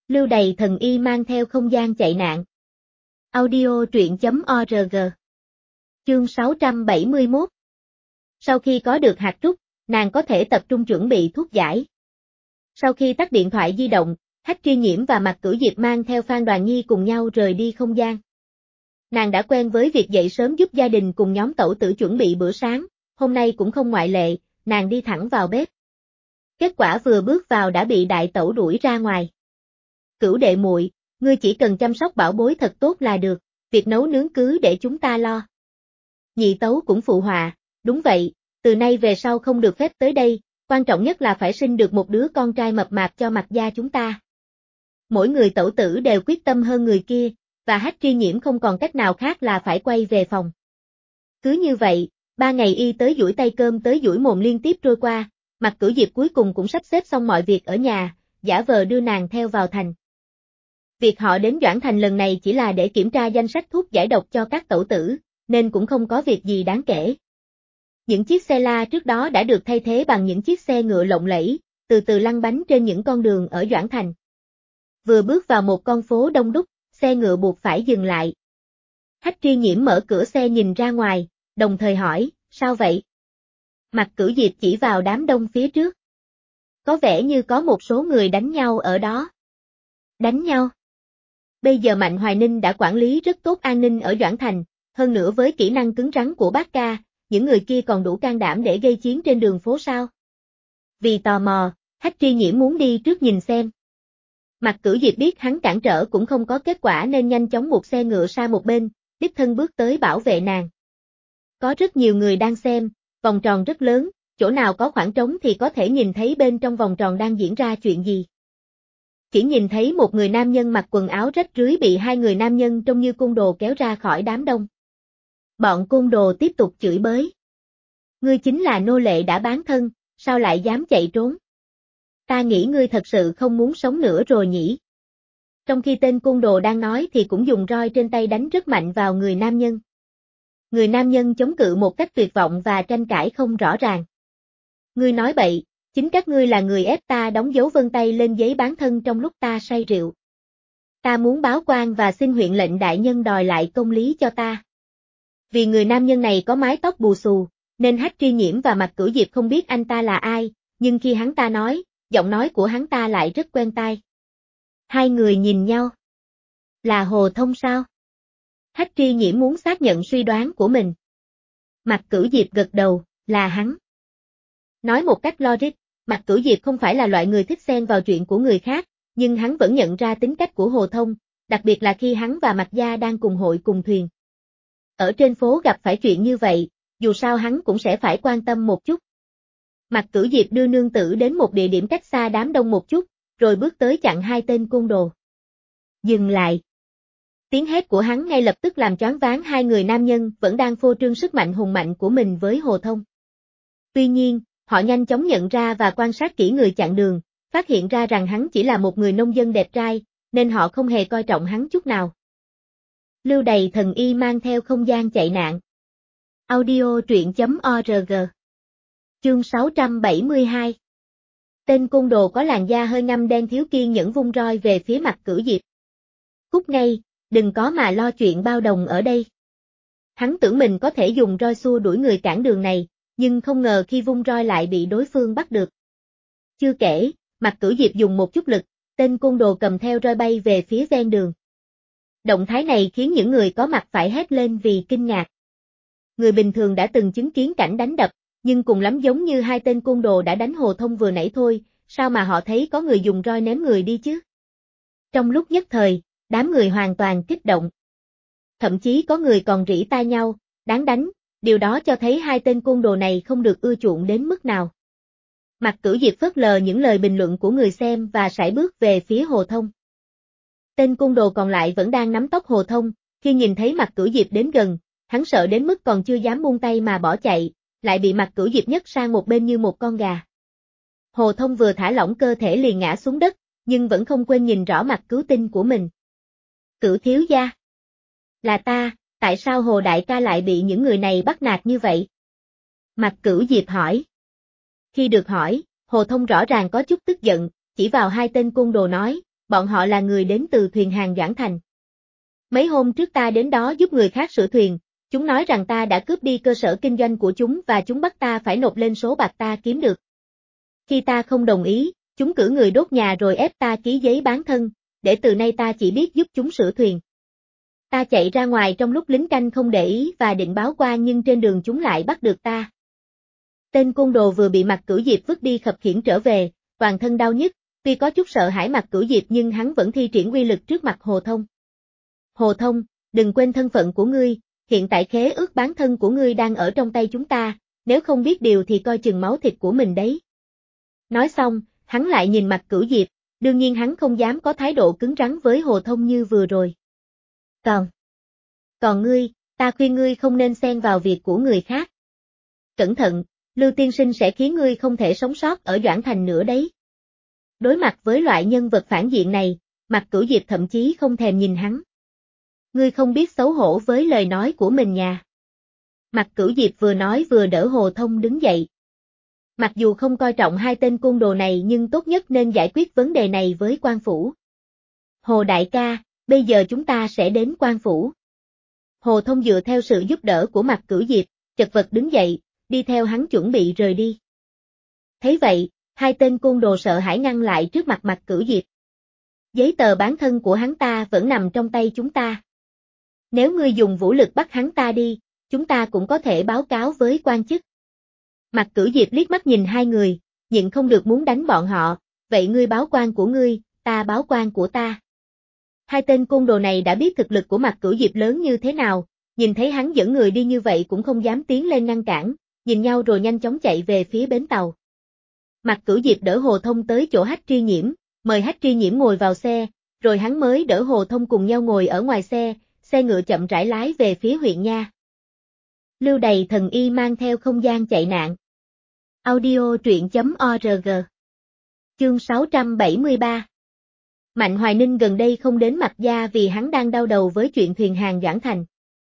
Lưu Đày thần y mang theo không gian chạy nạn. Audio truyện.org. Chương 671. Sau khi có được hạt trúc, nàng có thể tập trung chuẩn bị thuốc giải. Sau khi tắt điện thoại di động, Hách Truy Nhiễm và Mạc Cửu Diệp mang theo Phan Đoàn Nhi cùng nhau rời đi không gian. Nàng đã quen với việc dậy sớm giúp gia đình cùng nhóm tẩu tử chuẩn bị bữa sáng, hôm nay cũng không ngoại lệ, nàng đi thẳng vào bếp. Kết quả vừa bước vào đã bị đại tẩu đuổi ra ngoài. Cửu đệ muội, ngươi chỉ cần chăm sóc bảo bối thật tốt là được, việc nấu nướng cứ để chúng ta lo. Nhị tấu cũng phụ họa, đúng vậy, từ nay về sau không được phép tới đây, quan trọng nhất là phải sinh được một đứa con trai mập mạp cho Mạc gia chúng ta. Mỗi người tẩu tử đều quyết tâm hơn người kia, và Hách Truy Nhiễm không còn cách nào khác là phải quay về phòng. Cứ như vậy, 3 ngày y tới duỗi tay cơm tới duỗi mồm liên tiếp trôi qua, Mạc Cửu Diệp cuối cùng cũng sắp xếp xong mọi việc ở nhà, giả vờ đưa nàng theo vào thành. Việc họ đến Doãn Thành lần này chỉ là để kiểm tra danh sách thuốc giải độc cho các tẩu tử, nên cũng không có việc gì đáng kể. Những chiếc xe la trước đó đã được thay thế bằng những chiếc xe ngựa lộng lẫy, từ từ lăn bánh trên những con đường ở Doãn Thành. Vừa bước vào một con phố đông đúc, xe ngựa buộc phải dừng lại. Hách Truy Nhiễm mở cửa xe nhìn ra ngoài, đồng thời hỏi, sao vậy? Mạc Cửu Diệp chỉ vào đám đông phía trước. Có vẻ như có một số người đánh nhau ở đó. Đánh nhau? Bây giờ Mạnh Hoài Ninh đã quản lý rất tốt an ninh ở Doãn Thành, hơn nữa với kỹ năng cứng rắn của bác ca, những người kia còn đủ can đảm để gây chiến trên đường phố sao? Vì tò mò, Hách Truy Nhiễm muốn đi trước nhìn xem. Mạc Cửu Diệp biết hắn cản trở cũng không có kết quả nên nhanh chóng buộc xe ngựa sang một bên, đích thân bước tới bảo vệ nàng. Có rất nhiều người đang xem, vòng tròn rất lớn, chỗ nào có khoảng trống thì có thể nhìn thấy bên trong vòng tròn đang diễn ra chuyện gì. Chỉ nhìn thấy một người nam nhân mặc quần áo rách rưới bị hai người nam nhân trông như côn đồ kéo ra khỏi đám đông. Bọn côn đồ tiếp tục chửi bới. Ngươi chính là nô lệ đã bán thân, sao lại dám chạy trốn? Ta nghĩ ngươi thật sự không muốn sống nữa rồi nhỉ? Trong khi tên côn đồ đang nói thì cũng dùng roi trên tay đánh rất mạnh vào người nam nhân. Người nam nhân chống cự một cách tuyệt vọng và tranh cãi không rõ ràng. Ngươi nói bậy, chính các ngươi là người ép ta đóng dấu vân tay lên giấy bán thân trong lúc ta say rượu. Ta muốn báo quan và xin huyện lệnh đại nhân đòi lại công lý cho ta. Vì người nam nhân này có mái tóc bù xù, nên Hách Truy Nhiễm và Mạc Cửu Diệp không biết anh ta là ai, nhưng khi hắn ta nói, giọng nói của hắn ta lại rất quen tai. Hai người nhìn nhau. Là Hồ Thông sao? Hách Truy Nhiễm muốn xác nhận suy đoán của mình. Mạc Cửu Diệp gật đầu, là hắn. Nói một cách logic, Mạc Cửu Diệp không phải là loại người thích xen vào chuyện của người khác, nhưng hắn vẫn nhận ra tính cách của Hồ Thông, đặc biệt là khi hắn và Mạc gia đang cùng hội cùng thuyền. Ở trên phố gặp phải chuyện như vậy, dù sao hắn cũng sẽ phải quan tâm một chút. Mạc Cửu Diệp đưa nương tử đến một địa điểm cách xa đám đông một chút, rồi bước tới chặn hai tên côn đồ. Dừng lại. Tiếng hét của hắn ngay lập tức làm choáng váng hai người nam nhân vẫn đang phô trương sức mạnh hùng mạnh của mình với Hồ Thông. Tuy nhiên, họ nhanh chóng nhận ra và quan sát kỹ người chặn đường, phát hiện ra rằng hắn chỉ là một người nông dân đẹp trai, nên họ không hề coi trọng hắn chút nào. Lưu Đày thần y mang theo không gian chạy nạn. Audio truyện.org. Chương 672. Tên côn đồ có làn da hơi ngăm đen thiếu kiên nhẫn vung roi về phía Mạc Cửu Diệp. Cút ngay, đừng có mà lo chuyện bao đồng ở đây. Hắn tưởng mình có thể dùng roi xua đuổi người cản đường này, nhưng không ngờ khi vung roi lại bị đối phương bắt được. Chưa kể, Mạc Cửu Diệp dùng một chút lực, tên côn đồ cầm theo roi bay về phía ven đường. Động thái này khiến những người có mặt phải hét lên vì kinh ngạc. Người bình thường đã từng chứng kiến cảnh đánh đập, nhưng cùng lắm giống như hai tên côn đồ đã đánh Hồ Thông vừa nãy thôi, sao mà họ thấy có người dùng roi ném người đi chứ? Trong lúc nhất thời, đám người hoàn toàn kích động. Thậm chí có người còn rỉ tai nhau, đáng đánh, điều đó cho thấy hai tên côn đồ này không được ưa chuộng đến mức nào. Mạc Cửu Diệp phớt lờ những lời bình luận của người xem và sải bước về phía Hồ Thông. Tên côn đồ còn lại vẫn đang nắm tóc Hồ Thông, khi nhìn thấy Mạc Cửu Diệp đến gần, hắn sợ đến mức còn chưa dám buông tay mà bỏ chạy, lại bị Mạc Cửu Diệp nhấc sang một bên như một con gà. Hồ Thông vừa thả lỏng cơ thể liền ngã xuống đất, nhưng vẫn không quên nhìn rõ mặt cứu tinh của mình. Cửu thiếu gia. Là ta, tại sao Hồ đại ca lại bị những người này bắt nạt như vậy? Mạc Cửu Diệp hỏi. Khi được hỏi, Hồ Thông rõ ràng có chút tức giận, chỉ vào hai tên côn đồ nói, bọn họ là người đến từ thuyền hàng Doãn Thành. Mấy hôm trước ta đến đó giúp người khác sửa thuyền, chúng nói rằng ta đã cướp đi cơ sở kinh doanh của chúng và chúng bắt ta phải nộp lên số bạc ta kiếm được. Khi ta không đồng ý, chúng cử người đốt nhà rồi ép ta ký giấy bán thân, để từ nay ta chỉ biết giúp chúng sửa thuyền. Ta chạy ra ngoài trong lúc lính canh không để ý và định báo quan nhưng trên đường chúng lại bắt được ta. Tên côn đồ vừa bị Mạc Cửu Diệp vứt đi khập khiễng trở về, toàn thân đau nhức, tuy có chút sợ hãi Mạc Cửu Diệp nhưng hắn vẫn thi triển uy lực trước mặt Hồ Thông. Hồ Thông, đừng quên thân phận của ngươi, hiện tại khế ước bán thân của ngươi đang ở trong tay chúng ta, nếu không biết điều thì coi chừng máu thịt của mình đấy. Nói xong, hắn lại nhìn Mạc Cửu Diệp, đương nhiên hắn không dám có thái độ cứng rắn với Hồ Thông như vừa rồi. Còn ngươi, ta khuyên ngươi không nên xen vào việc của người khác. Cẩn thận, Lưu tiên sinh sẽ khiến ngươi không thể sống sót ở Doãn Thành nữa đấy. Đối mặt với loại nhân vật phản diện này, Mạc Cửu Diệp thậm chí không thèm nhìn hắn. Ngươi không biết xấu hổ với lời nói của mình nhà. Mạc Cửu Diệp vừa nói vừa đỡ Hồ Thông đứng dậy. Mặc dù không coi trọng hai tên côn đồ này nhưng tốt nhất nên giải quyết vấn đề này với quan phủ. Hồ đại ca, bây giờ chúng ta sẽ đến quan phủ. Hồ Thông dựa theo sự giúp đỡ của Mạc Cửu Diệp, chật vật đứng dậy, đi theo hắn chuẩn bị rời đi. Thấy vậy, hai tên côn đồ sợ hãi ngăn lại trước mặt Mạc Cửu Diệp. Giấy tờ bán thân của hắn ta vẫn nằm trong tay chúng ta. Nếu ngươi dùng vũ lực bắt hắn ta đi, chúng ta cũng có thể báo cáo với quan chức. Mạc Cửu Diệp liếc mắt nhìn hai người, nhịn không được muốn đánh bọn họ, vậy ngươi báo quan của ngươi, ta báo quan của ta. Hai tên côn đồ này đã biết thực lực của Mạc Cửu Diệp lớn như thế nào, nhìn thấy hắn dẫn người đi như vậy cũng không dám tiến lên ngăn cản, nhìn nhau rồi nhanh chóng chạy về phía bến tàu. Mạc Cửu Diệp đỡ Hồ Thông tới chỗ Hách Tri Nhiễm, mời Hách Tri Nhiễm ngồi vào xe, rồi hắn mới đỡ Hồ Thông cùng nhau ngồi ở ngoài xe ngựa chậm rãi lái về phía huyện Nha. Lưu Đày thần y mang theo không gian chạy nạn. Audio truyện.org. Chương 673. Mạnh Hoài Ninh gần đây không đến Mạc Gia vì hắn đang đau đầu với chuyện thuyền hàng Doãn Thành.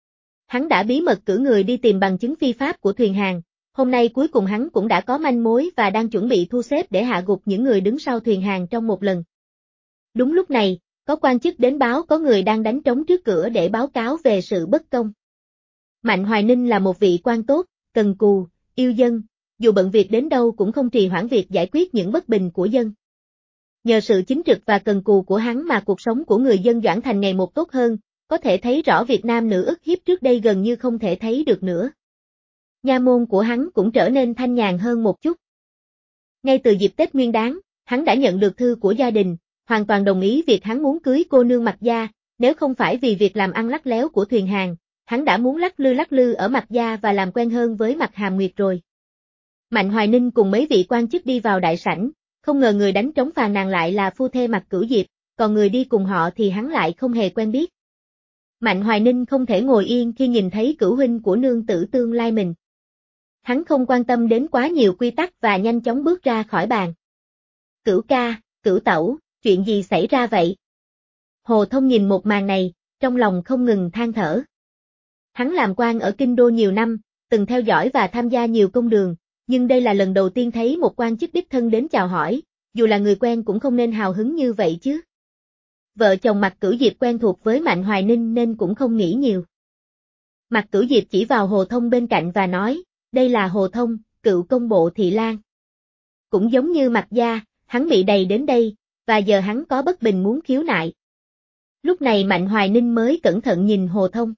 Hắn đã bí mật cử người đi tìm bằng chứng phi pháp của thuyền hàng, hôm nay cuối cùng hắn cũng đã có manh mối và đang chuẩn bị thu xếp để hạ gục những người đứng sau thuyền hàng trong một lần. Đúng lúc này, có quan chức đến báo có người đang đánh trống trước cửa để báo cáo về sự bất công. Mạnh Hoài Ninh là một vị quan tốt, cần cù, yêu dân, dù bận việc đến đâu cũng không trì hoãn việc giải quyết những bất bình của dân. Nhờ sự chính trực và cần cù của hắn mà cuộc sống của người dân Doãn Thành ngày một tốt hơn, có thể thấy rõ việc nam nữ ức hiếp trước đây gần như không thể thấy được nữa. Nha môn của hắn cũng trở nên thanh nhàn hơn một chút. Ngay từ dịp Tết Nguyên Đán, hắn đã nhận được thư của gia đình, hoàn toàn đồng ý việc hắn muốn cưới cô nương Mạc Gia, nếu không phải vì việc làm ăn lắt léo của thuyền hàng, hắn đã muốn lắc lư ở Mạc Gia và làm quen hơn với Mạc Hàm Nguyệt rồi. Mạnh Hoài Ninh cùng mấy vị quan chức đi vào đại sảnh, không ngờ người đánh trống phàn nàn lại là phu thê Mạc Cửu Diệp, còn người đi cùng họ thì hắn lại không hề quen biết. Mạnh Hoài Ninh không thể ngồi yên khi nhìn thấy cửu huynh của nương tử tương lai mình. Hắn không quan tâm đến quá nhiều quy tắc và nhanh chóng bước ra khỏi bàn. Cửu ca, Cửu tẩu, chuyện gì xảy ra vậy? Hồ Thông nhìn một màn này, trong lòng không ngừng than thở. Hắn làm quan ở Kinh Đô nhiều năm, từng theo dõi và tham gia nhiều công đường, nhưng đây là lần đầu tiên thấy một quan chức đích thân đến chào hỏi, dù là người quen cũng không nên hào hứng như vậy chứ. Vợ chồng Mạc Cửu Diệp quen thuộc với Mạnh Hoài Ninh nên cũng không nghĩ nhiều. Mạc Cửu Diệp chỉ vào Hồ Thông bên cạnh và nói, đây là Hồ Thông, cựu công bộ Thị Lang. Cũng giống như Mạc Gia, hắn bị đày đến đây, và giờ hắn có bất bình muốn khiếu nại. Lúc này Mạnh Hoài Ninh mới cẩn thận nhìn Hồ Thông.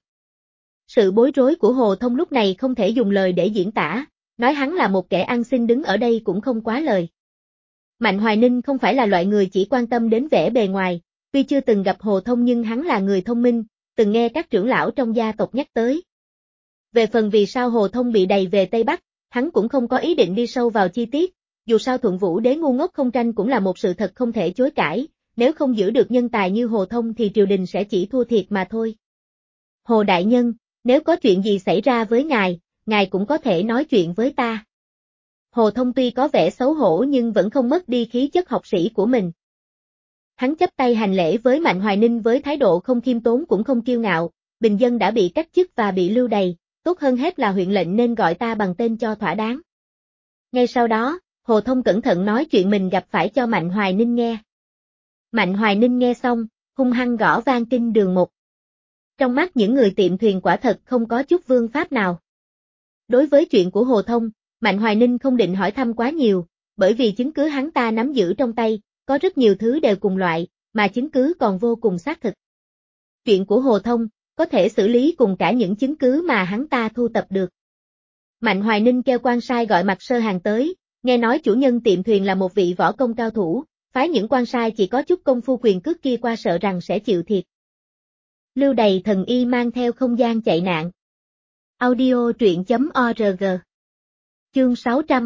Sự bối rối của Hồ Thông lúc này không thể dùng lời để diễn tả, nói hắn là một kẻ ăn xin đứng ở đây cũng không quá lời. Mạnh Hoài Ninh không phải là loại người chỉ quan tâm đến vẻ bề ngoài, tuy chưa từng gặp Hồ Thông nhưng hắn là người thông minh, từng nghe các trưởng lão trong gia tộc nhắc tới. Về phần vì sao Hồ Thông bị đày về Tây Bắc, hắn cũng không có ý định đi sâu vào chi tiết, dù sao Thuận Vũ Đế ngu ngốc không tranh cũng là một sự thật không thể chối cãi, nếu không giữ được nhân tài như Hồ Thông thì triều đình sẽ chỉ thua thiệt mà thôi. Hồ Đại Nhân, nếu có chuyện gì xảy ra với ngài cũng có thể nói chuyện với ta. Hồ Thông tuy có vẻ xấu hổ nhưng vẫn không mất đi khí chất học sĩ của mình. Hắn chắp tay hành lễ với Mạnh Hoài Ninh với thái độ không khiêm tốn cũng không kiêu ngạo, bình dân đã bị cách chức và bị lưu đày, tốt hơn hết là huyện lệnh nên gọi ta bằng tên cho thỏa đáng. Ngay sau đó, Hồ Thông cẩn thận nói chuyện mình gặp phải cho Mạnh Hoài Ninh nghe. Mạnh Hoài Ninh nghe xong, hung hăng gõ vang kinh đường một. Trong mắt những người tiệm thuyền quả thật không có chút vương pháp nào. Đối với chuyện của Hồ Thông, Mạnh Hoài Ninh không định hỏi thăm quá nhiều, bởi vì chứng cứ hắn ta nắm giữ trong tay, có rất nhiều thứ đều cùng loại, mà chứng cứ còn vô cùng xác thực. Chuyện của Hồ Thông, có thể xử lý cùng cả những chứng cứ mà hắn ta thu tập được. Mạnh Hoài Ninh kêu quan sai gọi Mạc Sơ Hàng tới, nghe nói chủ nhân tiệm thuyền là một vị võ công cao thủ, phái những quan sai chỉ có chút công phu quyền cước kia qua sợ rằng sẽ chịu thiệt. Lưu Đày thần y mang theo không gian chạy nạn. Audio truyện.org. Chương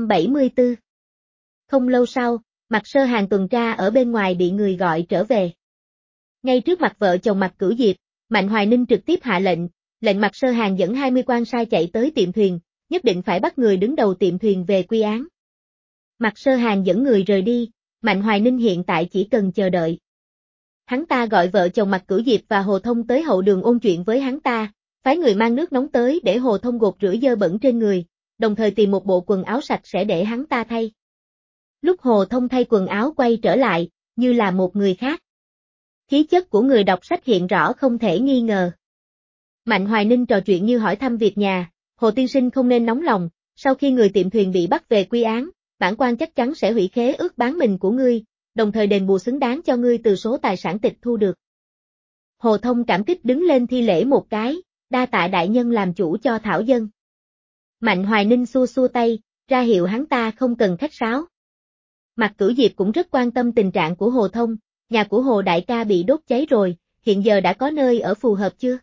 674. Không lâu sau, Mạc Sơ Hàng tuần tra ở bên ngoài bị người gọi trở về. Ngay trước mặt vợ chồng Mạc Cửu Diệp, Mạnh Hoài Ninh trực tiếp hạ lệnh Mạc Sơ Hàng dẫn 20 quan sai chạy tới tiệm thuyền, nhất định phải bắt người đứng đầu tiệm thuyền về quy án. Mạc Sơ Hàng dẫn người rời đi, Mạnh Hoài Ninh hiện tại chỉ cần chờ đợi. Hắn ta gọi vợ chồng Mạc Cửu Diệp và Hồ Thông tới hậu đường ôn chuyện với hắn ta, phái người mang nước nóng tới để Hồ Thông gột rửa dơ bẩn trên người, đồng thời tìm một bộ quần áo sạch sẽ để hắn ta thay. Lúc Hồ Thông thay quần áo quay trở lại, như là một người khác. Khí chất của người đọc sách hiện rõ không thể nghi ngờ. Mạnh Hoài Ninh trò chuyện như hỏi thăm việc nhà, Hồ tiên sinh không nên nóng lòng, sau khi người tiệm thuyền bị bắt về quy án, bản quan chắc chắn sẽ hủy khế ước bán mình của ngươi, đồng thời đền bù xứng đáng cho ngươi từ số tài sản tịch thu được. Hồ Thông cảm kích đứng lên thi lễ một cái, đa tạ đại nhân làm chủ cho thảo dân. Mạnh Hoài Ninh xua xua tay, ra hiệu hắn ta không cần khách sáo. Mạc Cửu Diệp cũng rất quan tâm tình trạng của Hồ Thông, nhà của Hồ đại ca bị đốt cháy rồi, hiện giờ đã có nơi ở phù hợp chưa?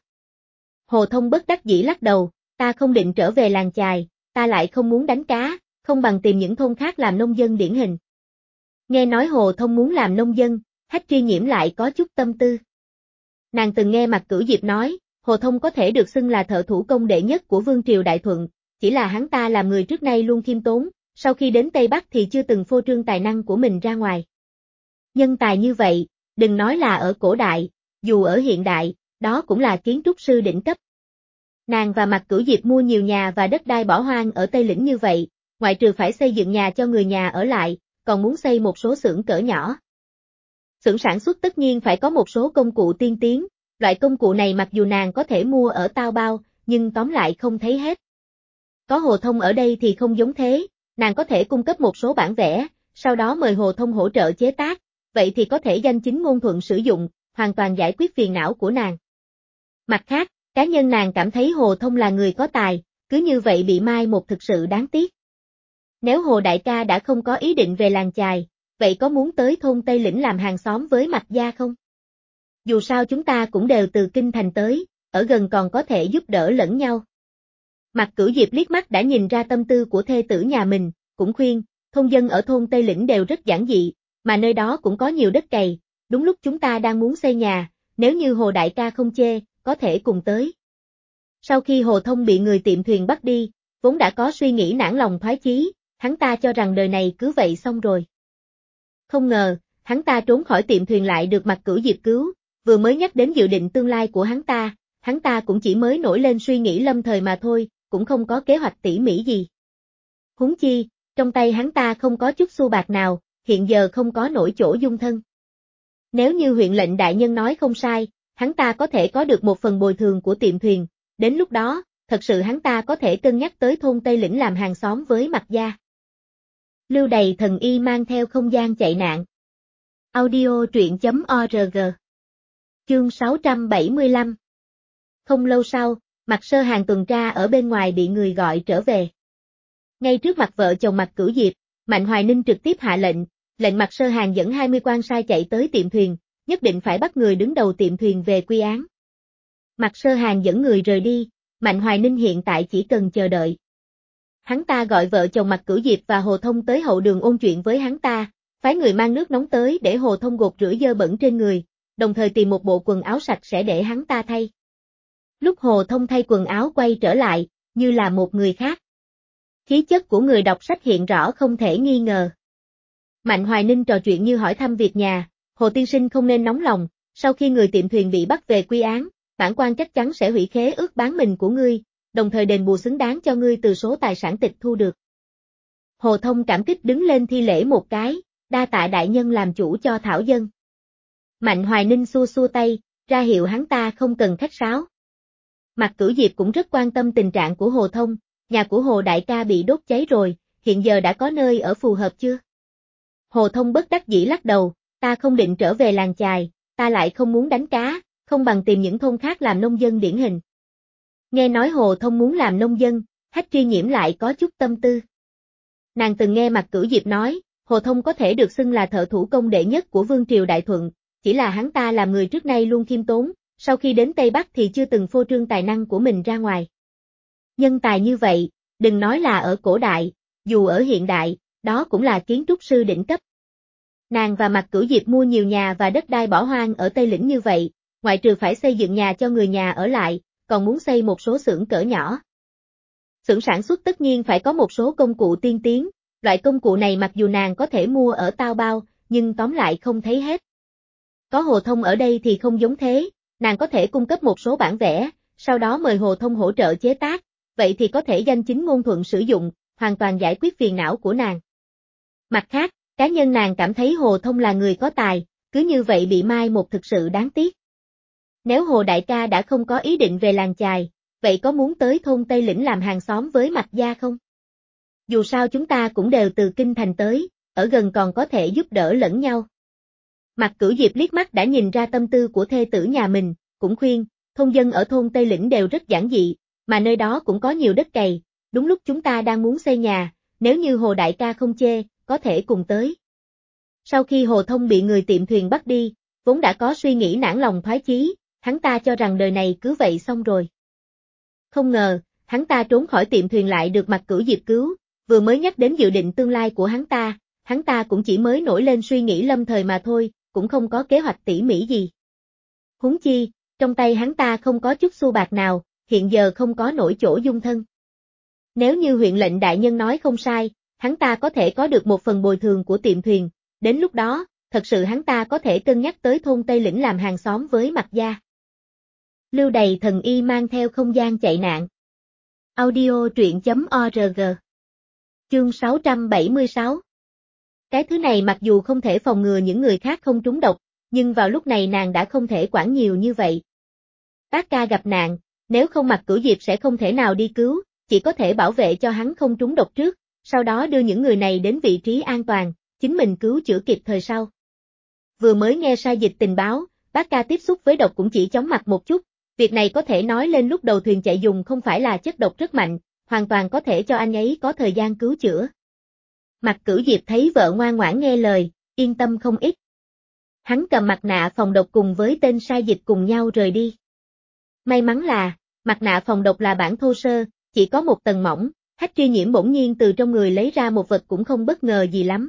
Hồ Thông bất đắc dĩ lắc đầu, ta không định trở về làng chài, ta lại không muốn đánh cá, không bằng tìm những thôn khác làm nông dân điển hình. Nghe nói Hồ Thông muốn làm nông dân, Hách Tri Nhiễm lại có chút tâm tư. Nàng từng nghe Mạc Cửu Diệp nói, Hồ Thông có thể được xưng là thợ thủ công đệ nhất của Vương triều Đại Thuận, chỉ là hắn ta làm người trước nay luôn khiêm tốn, sau khi đến Tây Bắc thì chưa từng phô trương tài năng của mình ra ngoài. Nhân tài như vậy, đừng nói là ở cổ đại, dù ở hiện đại, đó cũng là kiến trúc sư đỉnh cấp. Nàng và Mạc Cửu Diệp mua nhiều nhà và đất đai bỏ hoang ở Tây Lĩnh như vậy, ngoại trừ phải xây dựng nhà cho người nhà ở lại, còn muốn xây một số xưởng cỡ nhỏ. Xưởng sản xuất tất nhiên phải có một số công cụ tiên tiến, loại công cụ này mặc dù nàng có thể mua ở Tao Bao, nhưng tóm lại không thấy hết. Có Hồ Thông ở đây thì không giống thế, nàng có thể cung cấp một số bản vẽ, sau đó mời Hồ Thông hỗ trợ chế tác, vậy thì có thể danh chính ngôn thuận sử dụng, hoàn toàn giải quyết phiền não của nàng. Mặt khác, cá nhân nàng cảm thấy Hồ Thông là người có tài, cứ như vậy bị mai một thực sự đáng tiếc. Nếu Hồ đại ca đã không có ý định về làng chài, vậy có muốn tới thôn Tây Lĩnh làm hàng xóm với Mạc gia không? Dù sao chúng ta cũng đều từ kinh thành tới, ở gần còn có thể giúp đỡ lẫn nhau. Mạc Cửu Diệp liếc mắt đã nhìn ra tâm tư của thê tử nhà mình, cũng khuyên, thôn dân ở thôn Tây Lĩnh đều rất giản dị, mà nơi đó cũng có nhiều đất cày, đúng lúc chúng ta đang muốn xây nhà, nếu như Hồ đại ca không chê, có thể cùng tới. Sau khi Hồ Thông bị người tiệm thuyền bắt đi, vốn đã có suy nghĩ nản lòng thoái chí, hắn ta cho rằng đời này cứ vậy xong rồi. Không ngờ, hắn ta trốn khỏi tiệm thuyền lại được Mạc Cửu Diệp cứu, vừa mới nhắc đến dự định tương lai của hắn ta cũng chỉ mới nổi lên suy nghĩ lâm thời mà thôi, cũng không có kế hoạch tỉ mỉ gì. Huống chi, trong tay hắn ta không có chút xu bạc nào, hiện giờ không có nổi chỗ dung thân. Nếu như huyện lệnh đại nhân nói không sai, hắn ta có thể có được một phần bồi thường của tiệm thuyền, đến lúc đó, thật sự hắn ta có thể cân nhắc tới thôn Tây Lĩnh làm hàng xóm với Mạc gia. Lưu Đày thần y mang theo không gian chạy nạn. Audio truyện.org. Chương 675. Không lâu sau, Mạc Sơ Hàng tuần tra ở bên ngoài bị người gọi trở về. Ngay trước mặt vợ chồng Mạc Cửu Diệp, Mạnh Hoài Ninh trực tiếp hạ lệnh Mạc Sơ Hàng dẫn 20 quan sai chạy tới tiệm thuyền, nhất định phải bắt người đứng đầu tiệm thuyền về quy án. Mạc Sơ Hàng dẫn người rời đi, Mạnh Hoài Ninh hiện tại chỉ cần chờ đợi. Hắn ta gọi vợ chồng Mạc Cửu Diệp và Hồ Thông tới hậu đường ôn chuyện với hắn ta, phái người mang nước nóng tới để Hồ Thông gột rửa dơ bẩn trên người, đồng thời tìm một bộ quần áo sạch sẽ để hắn ta thay. Lúc Hồ Thông thay quần áo quay trở lại, như là một người khác. Khí chất của người đọc sách hiện rõ không thể nghi ngờ. Mạnh Hoài Ninh trò chuyện như hỏi thăm việc nhà, Hồ tiên sinh không nên nóng lòng, sau khi người tiệm thuyền bị bắt về quy án, bản quan chắc chắn sẽ hủy khế ước bán mình của ngươi, đồng thời đền bù xứng đáng cho ngươi từ số tài sản tịch thu được. Hồ Thông cảm kích đứng lên thi lễ một cái, đa tạ đại nhân làm chủ cho thảo dân. Mạnh Hoài Ninh xua xua tay, ra hiệu hắn ta không cần khách sáo. Mạc Cửu Diệp cũng rất quan tâm tình trạng của Hồ Thông, nhà của Hồ đại ca bị đốt cháy rồi, hiện giờ đã có nơi ở phù hợp chưa? Hồ Thông bất đắc dĩ lắc đầu, ta không định trở về làng chài, ta lại không muốn đánh cá, không bằng tìm những thôn khác làm nông dân điển hình. Nghe nói Hồ Thông muốn làm nông dân, Hách Tri Nhiễm lại có chút tâm tư. Nàng từng nghe Mạc Cửu Diệp nói, Hồ Thông có thể được xưng là thợ thủ công đệ nhất của Vương triều Đại Thuận, chỉ là hắn ta làm người trước nay luôn khiêm tốn, sau khi đến Tây Bắc thì chưa từng phô trương tài năng của mình ra ngoài. Nhân tài như vậy, đừng nói là ở cổ đại, dù ở hiện đại, đó cũng là kiến trúc sư đỉnh cấp. Nàng và Mạc Cửu Diệp mua nhiều nhà và đất đai bỏ hoang ở Tây Lĩnh như vậy, ngoại trừ phải xây dựng nhà cho người nhà ở lại, còn muốn xây một số xưởng cỡ nhỏ. Xưởng sản xuất tất nhiên phải có một số công cụ tiên tiến, loại công cụ này mặc dù nàng có thể mua ở Tao Bao, nhưng tóm lại không thấy hết. Có Hồ Thông ở đây thì không giống thế, nàng có thể cung cấp một số bản vẽ, sau đó mời Hồ Thông hỗ trợ chế tác, vậy thì có thể danh chính ngôn thuận sử dụng, hoàn toàn giải quyết phiền não của nàng. Mặt khác, cá nhân nàng cảm thấy Hồ Thông là người có tài, cứ như vậy bị mai một thực sự đáng tiếc. Nếu Hồ đại ca đã không có ý định về làng chài, vậy có muốn tới thôn Tây Lĩnh làm hàng xóm với Mạc gia không? Dù sao chúng ta cũng đều từ kinh thành tới, ở gần còn có thể giúp đỡ lẫn nhau. Mạc Cửu Diệp liếc mắt đã nhìn ra tâm tư của thê tử nhà mình, cũng khuyên, thôn dân ở thôn Tây Lĩnh đều rất giản dị, mà nơi đó cũng có nhiều đất cày, đúng lúc chúng ta đang muốn xây nhà, nếu như Hồ đại ca không chê, có thể cùng tới. Sau khi Hồ Thông bị người tiệm thuyền bắt đi, vốn đã có suy nghĩ nản lòng thoái chí, hắn ta cho rằng đời này cứ vậy xong rồi. Không ngờ, hắn ta trốn khỏi tiệm thuyền lại được Mạc Cửu Diệp cứu, vừa mới nhắc đến dự định tương lai của hắn ta cũng chỉ mới nổi lên suy nghĩ lâm thời mà thôi, cũng không có kế hoạch tỉ mỉ gì. Huống chi, trong tay hắn ta không có chút xu bạc nào, hiện giờ không có nổi chỗ dung thân. Nếu như huyện lệnh đại nhân nói không sai, hắn ta có thể có được một phần bồi thường của tiệm thuyền, đến lúc đó, thật sự hắn ta có thể cân nhắc tới thôn Tây Lĩnh làm hàng xóm với Mạc gia. Lưu Đầy Thần Y mang theo không gian chạy nạn. Audio truyện.org. Chương 676. Cái thứ này mặc dù không thể phòng ngừa những người khác không trúng độc, nhưng vào lúc này nàng đã không thể quản nhiều như vậy. Bác ca gặp nạn, nếu không Mạc Cửu Diệp sẽ không thể nào đi cứu, chỉ có thể bảo vệ cho hắn không trúng độc trước, sau đó đưa những người này đến vị trí an toàn, chính mình cứu chữa kịp thời sau. Vừa mới nghe sai dịch tình báo, bác ca tiếp xúc với độc cũng chỉ chóng mặt một chút, việc này có thể nói lên lúc đầu thuyền chạy dùng không phải là chất độc rất mạnh, hoàn toàn có thể cho anh ấy có thời gian cứu chữa. Mạc Cửu Diệp thấy vợ ngoan ngoãn nghe lời, yên tâm không ít. Hắn cầm mặt nạ phòng độc cùng với tên sai dịch cùng nhau rời đi. May mắn là, mặt nạ phòng độc là bản thô sơ, chỉ có một tầng mỏng, Hách Tri Nhiễm bỗng nhiên từ trong người lấy ra một vật cũng không bất ngờ gì lắm.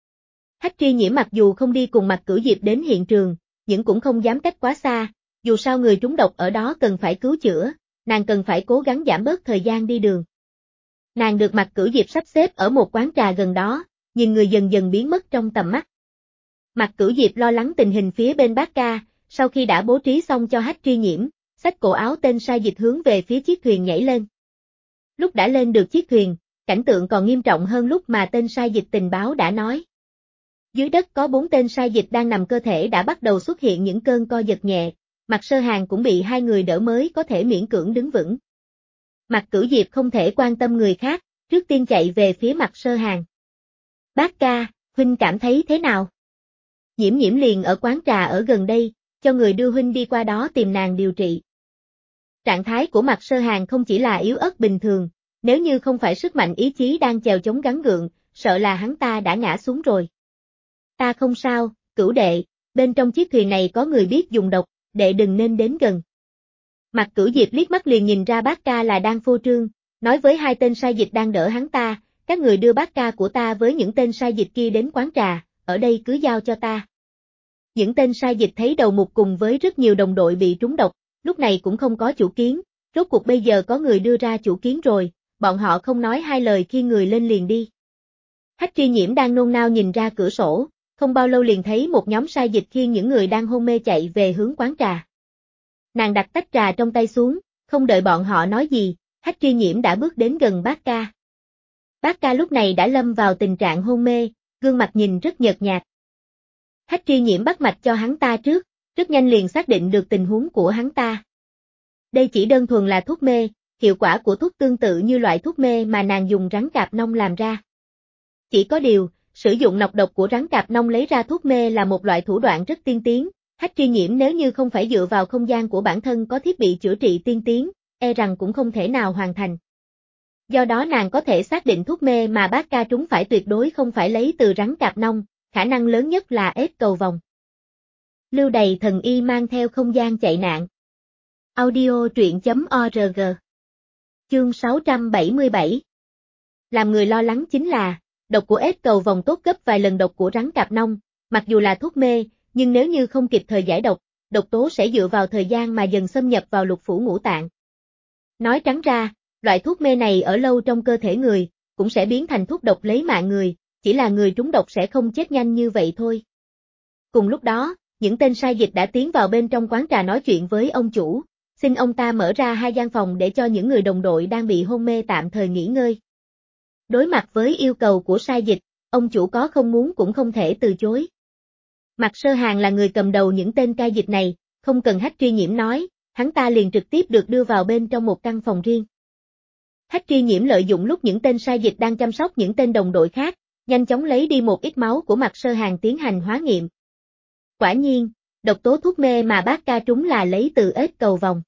Hách Tri Nhiễm mặc dù không đi cùng Mạc Cửu Diệp đến hiện trường, nhưng cũng không dám cách quá xa, dù sao người trúng độc ở đó cần phải cứu chữa, nàng cần phải cố gắng giảm bớt thời gian đi đường. Nàng được Mạc Cửu Diệp sắp xếp ở một quán trà gần đó, nhìn người dần dần biến mất trong tầm mắt. Mạc Cửu Diệp lo lắng tình hình phía bên bác ca, sau khi đã bố trí xong cho Hách Tri Nhiễm, xách cổ áo tên sai dịch hướng về phía chiếc thuyền nhảy lên. Lúc đã lên được chiếc thuyền, cảnh tượng còn nghiêm trọng hơn lúc mà tên sai dịch tình báo đã nói. Dưới đất có 4 tên sai dịch đang nằm, cơ thể đã bắt đầu xuất hiện những cơn co giật nhẹ, Mạc Sơ Hàn cũng bị 2 người đỡ mới có thể miễn cưỡng đứng vững. Mạc Cửu Diệp không thể quan tâm người khác, trước tiên chạy về phía Mạc Sơ Hàn. Bác ca, huynh cảm thấy thế nào? Nhiễm Nhiễm liền ở quán trà ở gần đây, cho người đưa huynh đi qua đó tìm nàng điều trị. Trạng thái của Mạc Sơ Hàn không chỉ là yếu ớt bình thường, nếu như không phải sức mạnh ý chí đang chèo chống gắng gượng, sợ là hắn ta đã ngã xuống rồi. Ta không sao, Cửu đệ, bên trong chiếc thuyền này có người biết dùng độc, đệ đừng nên đến gần. Mạc Cửu Diệp liếc mắt liền nhìn ra bác ca là đang phô trương, nói với 2 tên sai dịch đang đỡ hắn ta, các người đưa bác ca của ta với những tên sai dịch kia đến quán trà, ở đây cứ giao cho ta. Những tên sai dịch thấy đầu mục cùng với rất nhiều đồng đội bị trúng độc, lúc này cũng không có chủ kiến, rốt cuộc bây giờ có người đưa ra chủ kiến rồi, bọn họ không nói hai lời khi người lên liền đi. Hách Tri Nhiễm đang nôn nao nhìn ra cửa sổ, không bao lâu liền thấy một nhóm sai dịch khiêng những người đang hôn mê chạy về hướng quán trà. Nàng đặt tách trà trong tay xuống, không đợi bọn họ nói gì, Hách Tri Nhiễm đã bước đến gần bác ca. Bác ca lúc này đã lâm vào tình trạng hôn mê, gương mặt nhìn rất nhợt nhạt. Hách Tri Nhiễm bắt mạch cho hắn ta trước, rất nhanh liền xác định được tình huống của hắn ta. Đây chỉ đơn thuần là thuốc mê, hiệu quả của thuốc tương tự như loại thuốc mê mà nàng dùng rắn cạp nông làm ra. Chỉ có điều, sử dụng nọc độc của rắn cạp nông lấy ra thuốc mê là một loại thủ đoạn rất tiên tiến, Hách Tri Nhiễm nếu như không phải dựa vào không gian của bản thân có thiết bị chữa trị tiên tiến, e rằng cũng không thể nào hoàn thành. Do đó nàng có thể xác định thuốc mê mà bác ca trúng phải tuyệt đối không phải lấy từ rắn cạp nông, khả năng lớn nhất là ếch cầu vồng. Lưu Đày thần y mang theo không gian chạy nạn. Audio truyện.org. Chương 677. Làm người lo lắng chính là, độc của ếch cầu vồng tốt gấp vài lần độc của rắn cạp nông, mặc dù là thuốc mê, nhưng nếu như không kịp thời giải độc, độc tố sẽ dựa vào thời gian mà dần xâm nhập vào lục phủ ngũ tạng. Nói trắng ra, loại thuốc mê này ở lâu trong cơ thể người, cũng sẽ biến thành thuốc độc lấy mạng người, chỉ là người trúng độc sẽ không chết nhanh như vậy thôi. Cùng lúc đó, những tên sai dịch đã tiến vào bên trong quán trà nói chuyện với ông chủ, xin ông ta mở ra 2 gian phòng để cho những người đồng đội đang bị hôn mê tạm thời nghỉ ngơi. Đối mặt với yêu cầu của sai dịch, ông chủ có không muốn cũng không thể từ chối. Mạc Sơ Hàng là người cầm đầu những tên cai dịch này, không cần Hách Tri Nhiễm nói, hắn ta liền trực tiếp được đưa vào bên trong một căn phòng riêng. Hách Tri Nhiễm lợi dụng lúc những tên sai dịch đang chăm sóc những tên đồng đội khác, nhanh chóng lấy đi một ít máu của Mạc Sơ Hàng tiến hành hóa nghiệm. Quả nhiên, độc tố thuốc mê mà bác ca trúng là lấy từ ếch cầu vồng.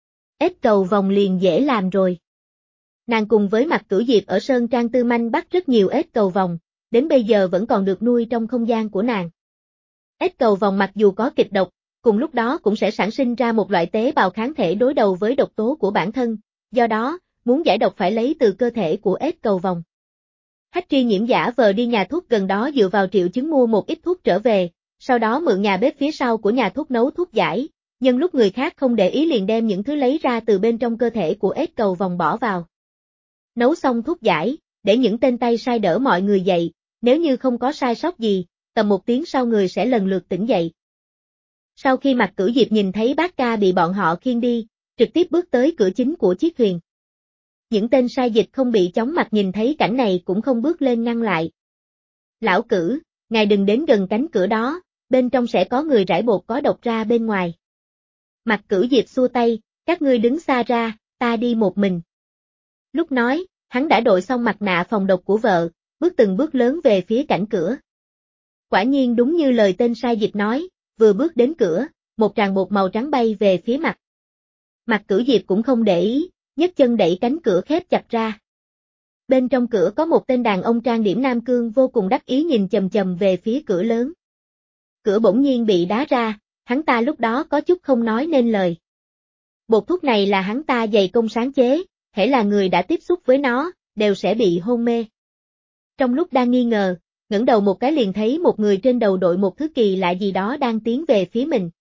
Ếch cầu vồng liền dễ làm rồi. Nàng cùng với Mạc Cửu Diệp ở Sơn Trang Tư Manh bắt rất nhiều ếch cầu vồng, đến bây giờ vẫn còn được nuôi trong không gian của nàng. Ếch cầu vồng mặc dù có kịch độc, cùng lúc đó cũng sẽ sản sinh ra một loại tế bào kháng thể đối đầu với độc tố của bản thân, do đó, muốn giải độc phải lấy từ cơ thể của ếch cầu vồng. Hách Tri Nhiễm giả vờ đi nhà thuốc gần đó dựa vào triệu chứng mua một ít thuốc trở về, sau đó mượn nhà bếp phía sau của nhà thuốc nấu thuốc giải, nhân lúc người khác không để ý liền đem những thứ lấy ra từ bên trong cơ thể của ếch cầu vồng bỏ vào. Nấu xong thuốc giải, để những tên tay sai đỡ mọi người dậy, nếu như không có sai sót gì, tầm 1 tiếng sau người sẽ lần lượt tỉnh dậy. Sau khi Mạc Cửu Diệp nhìn thấy bác ca bị bọn họ khiêng đi, trực tiếp bước tới cửa chính của chiếc thuyền. Những tên sai dịch không bị chóng mặt nhìn thấy cảnh này cũng không bước lên ngăn lại. Lão Cử, ngài đừng đến gần cánh cửa đó, bên trong sẽ có người rải bột có độc ra bên ngoài. Mạc Cửu Diệp xua tay, các ngươi đứng xa ra, ta đi một mình. Lúc nói, hắn đã đội xong mặt nạ phòng độc của vợ, bước từng bước lớn về phía cạnh cửa. Quả nhiên đúng như lời tên sai dịch nói, vừa bước đến cửa, một tràng bột màu trắng bay về phía mặt. Mạc Cửu Diệp cũng không để ý, nhấc chân đẩy cánh cửa khép chặt ra. Bên trong cửa có một tên đàn ông trang điểm nam cương vô cùng đắc ý nhìn chầm chầm về phía cửa lớn. Cửa bỗng nhiên bị đá ra, hắn ta lúc đó có chút không nói nên lời. Bột thuốc này là hắn ta dày công sáng chế, hễ là người đã tiếp xúc với nó, đều sẽ bị hôn mê. Trong lúc đang nghi ngờ, ngẩng đầu một cái liền thấy một người trên đầu đội một thứ kỳ lạ gì đó đang tiến về phía mình.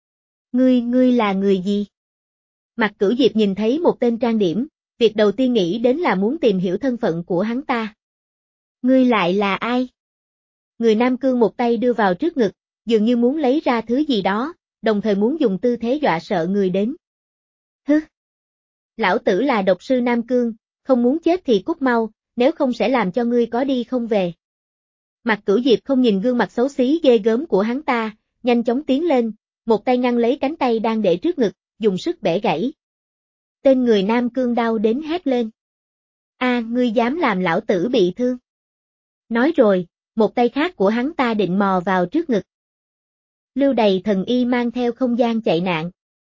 Ngươi là người gì? Mạc Cửu Diệp nhìn thấy một tên trang điểm, việc đầu tiên nghĩ đến là muốn tìm hiểu thân phận của hắn ta. Ngươi lại là ai? Người Nam Cương một tay đưa vào trước ngực, dường như muốn lấy ra thứ gì đó, đồng thời muốn dùng tư thế dọa sợ người đến. Hứ! Lão tử là độc sư Nam Cương, không muốn chết thì cút mau, nếu không sẽ làm cho ngươi có đi không về. Mạc Cửu Diệp không nhìn gương mặt xấu xí ghê gớm của hắn ta, nhanh chóng tiến lên, một tay ngăn lấy cánh tay đang để trước ngực, dùng sức bẻ gãy. Tên người Nam Cương đau đến hét lên. Ngươi dám làm lão tử bị thương. Nói rồi, một tay khác của hắn ta định mò vào trước ngực. Lưu Đày thần y mang theo không gian chạy nạn.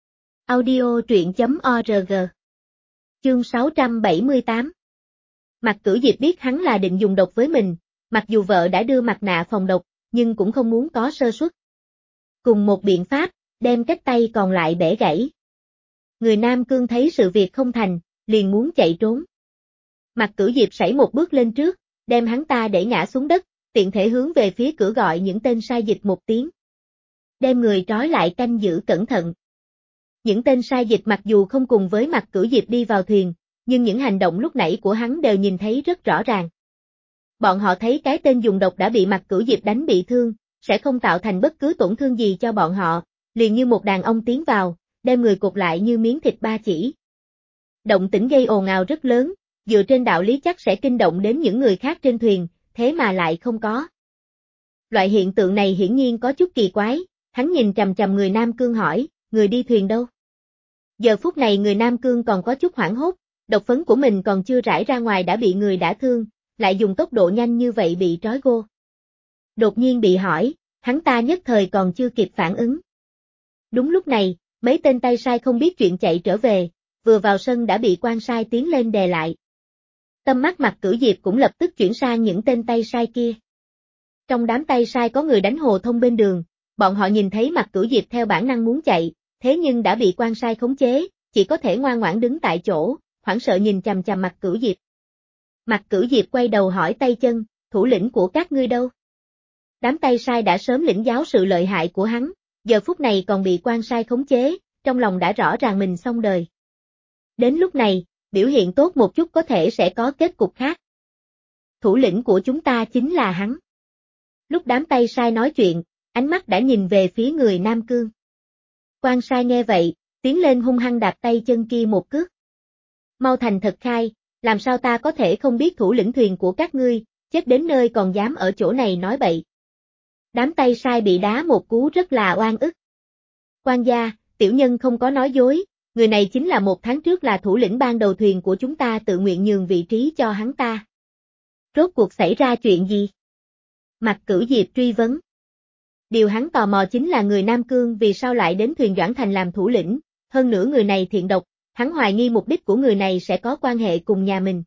Audio truyện.org. Chương 678. Mạc Cửu Diệp biết hắn là định dùng độc với mình, mặc dù vợ đã đưa mặt nạ phòng độc, nhưng cũng không muốn có sơ suất. Cùng một biện pháp, đem cái tay còn lại bẻ gãy. Người Nam Cương thấy sự việc không thành, liền muốn chạy trốn. Mạc Cửu Diệp sải một bước lên trước, đem hắn ta đẩy ngã xuống đất, tiện thể hướng về phía cửa gọi những tên sai dịch một tiếng. Đem người trói lại canh giữ cẩn thận. Những tên sai dịch mặc dù không cùng với Mạc Cửu Diệp đi vào thuyền, nhưng những hành động lúc nãy của hắn đều nhìn thấy rất rõ ràng. Bọn họ thấy cái tên dùng độc đã bị Mạc Cửu Diệp đánh bị thương, sẽ không tạo thành bất cứ tổn thương gì cho bọn họ, liền như một đàn ông tiến vào, đem người cột lại như miếng thịt ba chỉ. Động tĩnh gây ồn ào rất lớn, dựa trên đạo lý chắc sẽ kinh động đến những người khác trên thuyền, thế mà lại không có. Loại hiện tượng này hiển nhiên có chút kỳ quái, hắn nhìn chằm chằm người Nam Cương hỏi, người đi thuyền đâu? Giờ phút này người Nam Cương còn có chút hoảng hốt, độc phấn của mình còn chưa rải ra ngoài đã bị người đả thương, lại dùng tốc độ nhanh như vậy bị trói gô. Đột nhiên bị hỏi, hắn ta nhất thời còn chưa kịp phản ứng. Đúng lúc này, mấy tên tay sai không biết chuyện chạy trở về, vừa vào sân đã bị quan sai tiến lên đè lại. Tâm mắt Mạc Cửu Diệp cũng lập tức chuyển sang những tên tay sai kia. Trong đám tay sai có người đánh hồ thông bên đường, bọn họ nhìn thấy Mạc Cửu Diệp theo bản năng muốn chạy, thế nhưng đã bị quan sai khống chế, chỉ có thể ngoan ngoãn đứng tại chỗ, hoảng sợ nhìn chằm chằm Mạc Cửu Diệp. Mạc Cửu Diệp quay đầu hỏi tay chân, thủ lĩnh của các ngươi đâu? Đám tay sai đã sớm lĩnh giáo sự lợi hại của hắn, giờ phút này còn bị quan sai khống chế, trong lòng đã rõ ràng mình xong đời. Đến lúc này, biểu hiện tốt một chút có thể sẽ có kết cục khác. Thủ lĩnh của chúng ta chính là hắn. Lúc đám tay sai nói chuyện, ánh mắt đã nhìn về phía người Nam Cương. Quan sai nghe vậy, tiến lên hung hăng đạp tay chân kia một cước. Mau thành thật khai, làm sao ta có thể không biết thủ lĩnh thuyền của các ngươi, chết đến nơi còn dám ở chỗ này nói bậy. Đám tay sai bị đá một cú rất là oan ức. Quan gia, tiểu nhân không có nói dối, người này chính là 1 tháng trước là thủ lĩnh ban đầu thuyền của chúng ta tự nguyện nhường vị trí cho hắn ta. Rốt cuộc xảy ra chuyện gì? Mạc Cửu Diệp truy vấn. Điều hắn tò mò chính là người Nam Cương vì sao lại đến thuyền Doãn Thành làm thủ lĩnh, hơn nữa người này thiện độc, hắn hoài nghi mục đích của người này sẽ có quan hệ cùng nhà mình.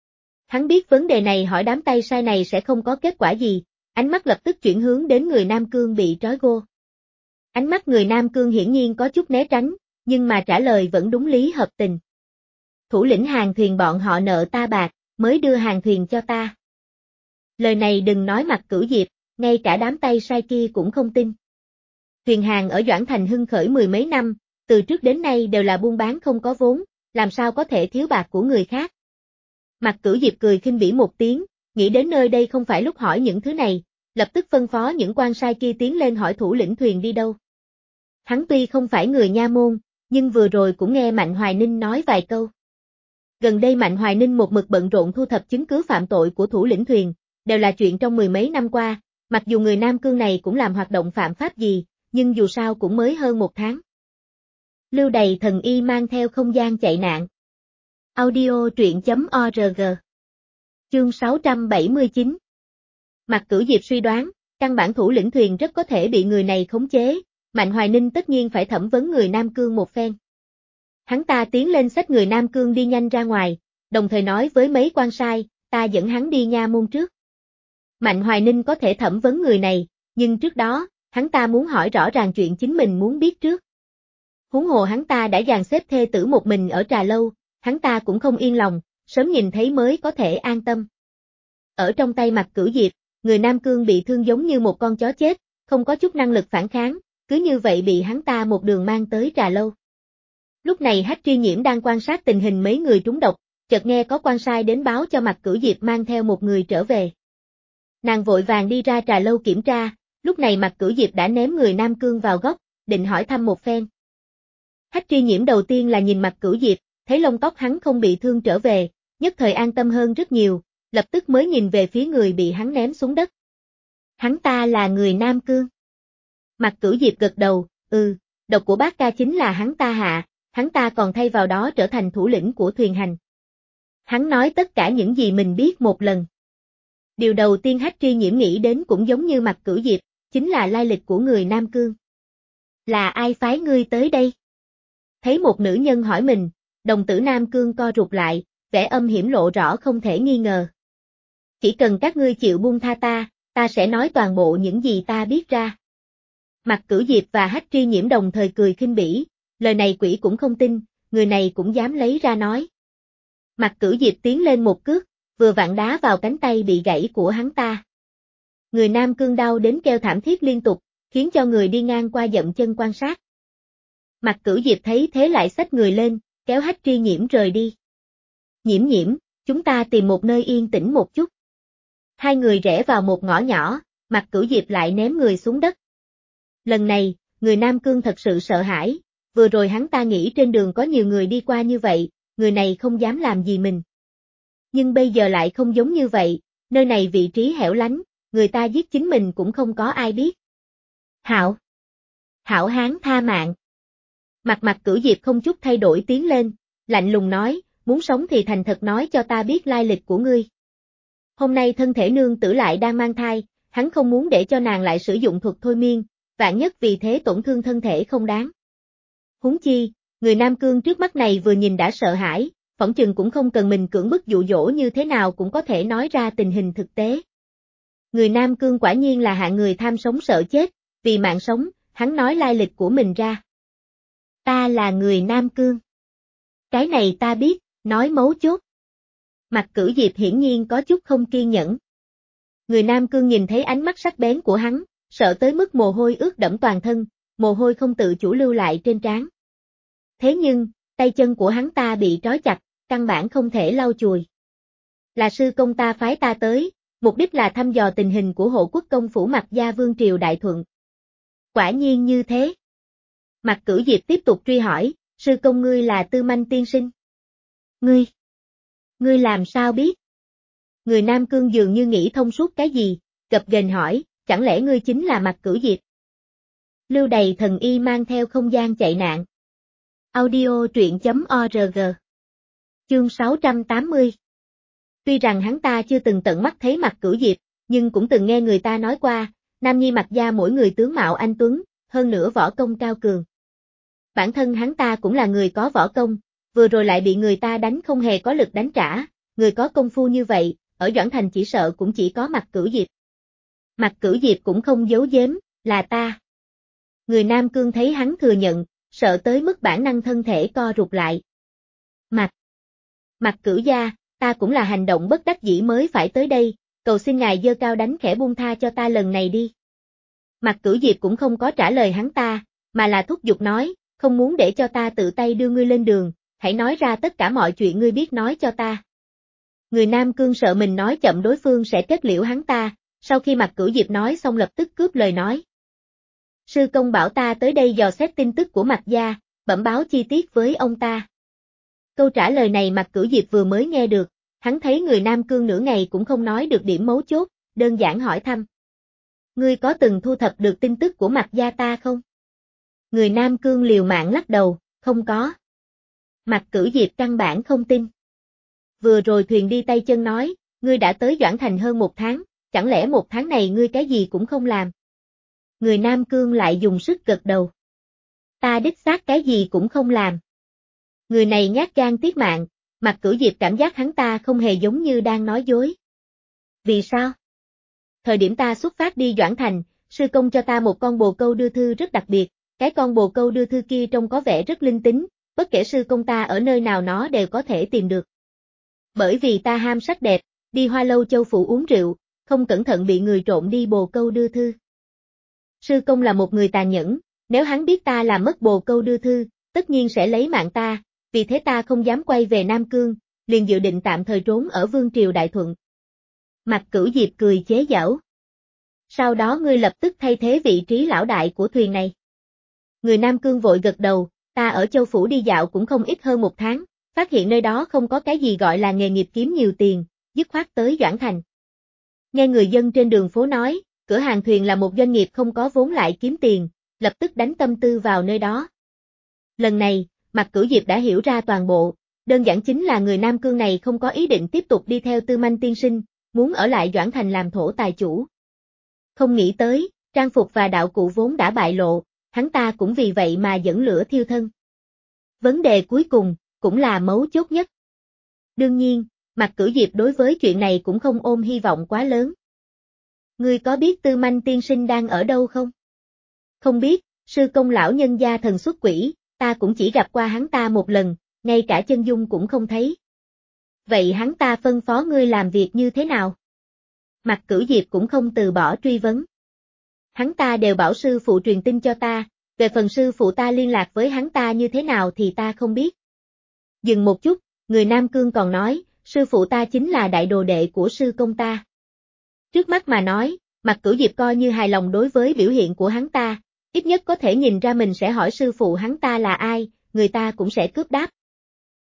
Hắn biết vấn đề này hỏi đám tay sai này sẽ không có kết quả gì, ánh mắt lập tức chuyển hướng đến người Nam Cương bị trói gô. Ánh mắt người Nam Cương hiển nhiên có chút né tránh, nhưng mà trả lời vẫn đúng lý hợp tình. Thủ lĩnh hàng thuyền bọn họ nợ ta bạc, mới đưa hàng thuyền cho ta. Lời này đừng nói Mạc Cửu Diệp, ngay cả đám tay sai kia cũng không tin. Thuyền hàng ở Doãn Thành hưng khởi 10 mấy năm, từ trước đến nay đều là buôn bán không có vốn, làm sao có thể thiếu bạc của người khác. Mạc Cửu Diệp cười khinh bỉ một tiếng, nghĩ đến nơi đây không phải lúc hỏi những thứ này, lập tức phân phó những quan sai kia tiến lên hỏi thủ lĩnh thuyền đi đâu. Hắn tuy không phải người nha môn, nhưng vừa rồi cũng nghe Mạnh Hoài Ninh nói vài câu. Gần đây Mạnh Hoài Ninh một mực bận rộn thu thập chứng cứ phạm tội của thủ lĩnh thuyền, đều là chuyện trong 10 mấy năm qua, mặc dù người Nam Cương này cũng làm hoạt động phạm pháp gì, nhưng dù sao cũng mới hơn 1 tháng. Lưu Đày thần y mang theo không gian chạy nạn. Audio truyện.org. Chương 679. Mạc Cửu Diệp suy đoán, căn bản thủ lĩnh thuyền rất có thể bị người này khống chế, Mạnh Hoài Ninh tất nhiên phải thẩm vấn người Nam Cương một phen. Hắn ta tiến lên xách người Nam Cương đi nhanh ra ngoài, đồng thời nói với mấy quan sai, ta dẫn hắn đi nha môn trước. Mạnh Hoài Ninh có thể thẩm vấn người này, nhưng trước đó, hắn ta muốn hỏi rõ ràng chuyện chính mình muốn biết trước. Huống hồ hắn ta đã dàn xếp thê tử một mình ở trà lâu, hắn ta cũng không yên lòng, sớm nhìn thấy mới có thể an tâm. Ở trong tay Mạc Cửu Diệp, người Nam Cương bị thương giống như một con chó chết, không có chút năng lực phản kháng, cứ như vậy bị hắn ta một đường mang tới trà lâu. Lúc này Hách Tri Nhiễm đang quan sát tình hình mấy người trúng độc, chợt nghe có quan sai đến báo cho Mạc Cửu Diệp mang theo một người trở về. Nàng vội vàng đi ra trà lâu kiểm tra, lúc này Mạc Cửu Diệp đã ném người Nam Cương vào góc, định hỏi thăm một phen. Hách Tri Nhiễm đầu tiên là nhìn Mạc Cửu Diệp, thấy lông tóc hắn không bị thương trở về, nhất thời an tâm hơn rất nhiều, lập tức mới nhìn về phía người bị hắn ném xuống đất. Hắn ta là người Nam Cương. Mạc Cửu Diệp gật đầu, độc của bác ca chính là hắn ta hạ, hắn ta còn thay vào đó trở thành thủ lĩnh của thuyền hành. Hắn nói tất cả những gì mình biết một lần. Điều đầu tiên Hách Tri Nhiễm nghĩ đến cũng giống như Mạc Cửu Diệp, chính là lai lịch của người Nam Cương. Là ai phái ngươi tới đây? Thấy một nữ nhân hỏi mình, đồng tử Nam Cương co rụt lại, vẻ âm hiểm lộ rõ không thể nghi ngờ. Chỉ cần các ngươi chịu buông tha ta sẽ nói toàn bộ những gì ta biết ra. Mạc Cửu Diệp và Hách Tri Nhiễm đồng thời cười khinh bỉ, lời này quỷ cũng không tin, người này cũng dám lấy ra nói. Mạc Cửu Diệp tiến lên một cước, vừa vặn đá vào cánh tay bị gãy của hắn ta. Người Nam Cương đau đến kêu thảm thiết liên tục, khiến cho người đi ngang qua dậm chân quan sát. Mạc Cửu Diệp thấy thế lại xách người lên, kéo Hách Tri Nhiễm rời đi. Nhiễm, chúng ta tìm một nơi yên tĩnh một chút. Hai người rẽ vào một ngõ nhỏ, Mạc Cửu Diệp lại ném người xuống đất. Lần này, người Nam Cương thật sự sợ hãi, vừa rồi hắn ta nghĩ trên đường có nhiều người đi qua như vậy, người này không dám làm gì mình. Nhưng bây giờ lại không giống như vậy, nơi này vị trí hẻo lánh, người ta giết chính mình cũng không có ai biết. Hảo! Hảo hán tha mạng! Mặt Cửu Diệp không chút thay đổi tiến lên, lạnh lùng nói, muốn sống thì thành thật nói cho ta biết lai lịch của ngươi. Hôm nay thân thể nương tử lại đang mang thai, hắn không muốn để cho nàng lại sử dụng thuật thôi miên, vạn nhất vì thế tổn thương thân thể không đáng. Huống chi, người Nam Cương trước mắt này vừa nhìn đã sợ hãi, phỏng chừng cũng không cần mình cưỡng bức dụ dỗ như thế nào cũng có thể nói ra tình hình thực tế. Người Nam Cương quả nhiên là hạng người tham sống sợ chết, vì mạng sống, hắn nói lai lịch của mình ra. Ta là người Nam Cương. Cái này ta biết, nói mấu chốt. Mặt Cửu Diệp hiển nhiên có chút không kiên nhẫn. Người Nam Cương nhìn thấy ánh mắt sắc bén của hắn, sợ tới mức mồ hôi ướt đẫm toàn thân, mồ hôi không tự chủ lưu lại trên trán. Thế nhưng, tay chân của hắn ta bị trói chặt, căn bản không thể lau chùi. Là sư công ta phái ta tới, mục đích là thăm dò tình hình của hộ quốc công phủ Mạc Gia Vương Triều Đại Thuận. Quả nhiên như thế. Mặt Cửu Diệp tiếp tục truy hỏi, sư công ngươi là Tư Manh tiên sinh. Ngươi làm sao biết? Người Nam Cương dường như nghĩ thông suốt cái gì, gập ghềnh hỏi, chẳng lẽ ngươi chính là Mặt Cửu Diệp? Lưu đầy thần y mang theo không gian chạy nạn. Audio truyện.org. Chương 680. Tuy rằng hắn ta chưa từng tận mắt thấy Mặt Cửu Diệp, nhưng cũng từng nghe người ta nói qua, nam nhi Mạc Gia mỗi người tướng mạo anh tuấn, hơn nữa võ công cao cường. Bản thân hắn ta cũng là người có võ công, vừa rồi lại bị người ta đánh không hề có lực đánh trả, người có công phu như vậy, ở Doãn Thành chỉ sợ cũng chỉ có Mặt Cửu Diệp. Mặt Cửu Diệp cũng không giấu giếm, là ta. Người Nam Cương thấy hắn thừa nhận, sợ tới mức bản năng thân thể co rụt lại. Mặt Cửu gia, ta cũng là hành động bất đắc dĩ mới phải tới đây, cầu xin ngài giơ cao đánh khẽ buông tha cho ta lần này đi. Mặt Cửu Diệp cũng không có trả lời hắn ta, mà là thúc giục nói, không muốn để cho ta tự tay đưa ngươi lên đường, hãy nói ra tất cả mọi chuyện ngươi biết nói cho ta. Người Nam Cương sợ mình nói chậm đối phương sẽ kết liễu hắn ta, sau khi Mặt Cửu Diệp nói xong lập tức cướp lời nói. Sư công bảo ta tới đây dò xét tin tức của Mạc Gia, bẩm báo chi tiết với ông ta. Câu trả lời này Mặt Cửu Diệp vừa mới nghe được, hắn thấy người Nam Cương nửa ngày cũng không nói được điểm mấu chốt, đơn giản hỏi thăm. Ngươi có từng thu thập được tin tức của Mạc Gia ta không? Người Nam Cương liều mạng lắc đầu, không có. Mặt Cửu Diệp căn bản không tin. Vừa rồi thuyền đi tay chân nói, ngươi đã tới Doãn Thành hơn 1 tháng, chẳng lẽ 1 tháng này ngươi cái gì cũng không làm? Người Nam Cương lại dùng sức gật đầu. Ta đích xác cái gì cũng không làm. Người này nhát gan tiết mạng, Mặt Cửu Diệp cảm giác hắn ta không hề giống như đang nói dối. Vì sao? Thời điểm ta xuất phát đi Doãn Thành, sư công cho ta một con bồ câu đưa thư rất đặc biệt, cái con bồ câu đưa thư kia trông có vẻ rất linh tính, bất kể sư công ta ở nơi nào nó đều có thể tìm được. Bởi vì ta ham sắc đẹp, đi Hoa Lâu Châu Phủ uống rượu, không cẩn thận bị người trộm đi bồ câu đưa thư. Sư công là một người tàn nhẫn, nếu hắn biết ta làm mất bồ câu đưa thư, tất nhiên sẽ lấy mạng ta, vì thế ta không dám quay về Nam Cương, liền dự định tạm thời trốn ở Vương Triều Đại Thuận. Mặt Cửu Diệp cười chế giễu. Sau đó ngươi lập tức thay thế vị trí lão đại của thuyền này. Người Nam Cương vội gật đầu, ta ở Châu Phủ đi dạo cũng không ít hơn 1 tháng, phát hiện nơi đó không có cái gì gọi là nghề nghiệp kiếm nhiều tiền, dứt khoát tới Doãn Thành. Nghe người dân trên đường phố nói, cửa hàng thuyền là một doanh nghiệp không có vốn lại kiếm tiền, lập tức đánh tâm tư vào nơi đó. Lần này, Mặt Cửu Diệp đã hiểu ra toàn bộ, đơn giản chính là người Nam Cương này không có ý định tiếp tục đi theo Tư Manh tiên sinh, muốn ở lại Doãn Thành làm thổ tài chủ. Không nghĩ tới, trang phục và đạo cụ vốn đã bại lộ, hắn ta cũng vì vậy mà dẫn lửa thiêu thân. Vấn đề cuối cùng, cũng là mấu chốt nhất. Đương nhiên, Mặt Cửu Diệp đối với chuyện này cũng không ôm hy vọng quá lớn. Ngươi có biết Tư Manh tiên sinh đang ở đâu không? Không biết, sư công lão nhân gia thần xuất quỷ, ta cũng chỉ gặp qua hắn ta một lần, ngay cả chân dung cũng không thấy. Vậy hắn ta phân phó ngươi làm việc như thế nào? Mặt Cửu Diệp cũng không từ bỏ truy vấn. Hắn ta đều bảo sư phụ truyền tin cho ta, về phần sư phụ ta liên lạc với hắn ta như thế nào thì ta không biết. Dừng một chút, người Nam Cương còn nói, sư phụ ta chính là đại đồ đệ của sư công ta. Trước mắt mà nói, Mặt Cửu Diệp coi như hài lòng đối với biểu hiện của hắn ta, ít nhất có thể nhìn ra mình sẽ hỏi sư phụ hắn ta là ai, người ta cũng sẽ cướp đáp.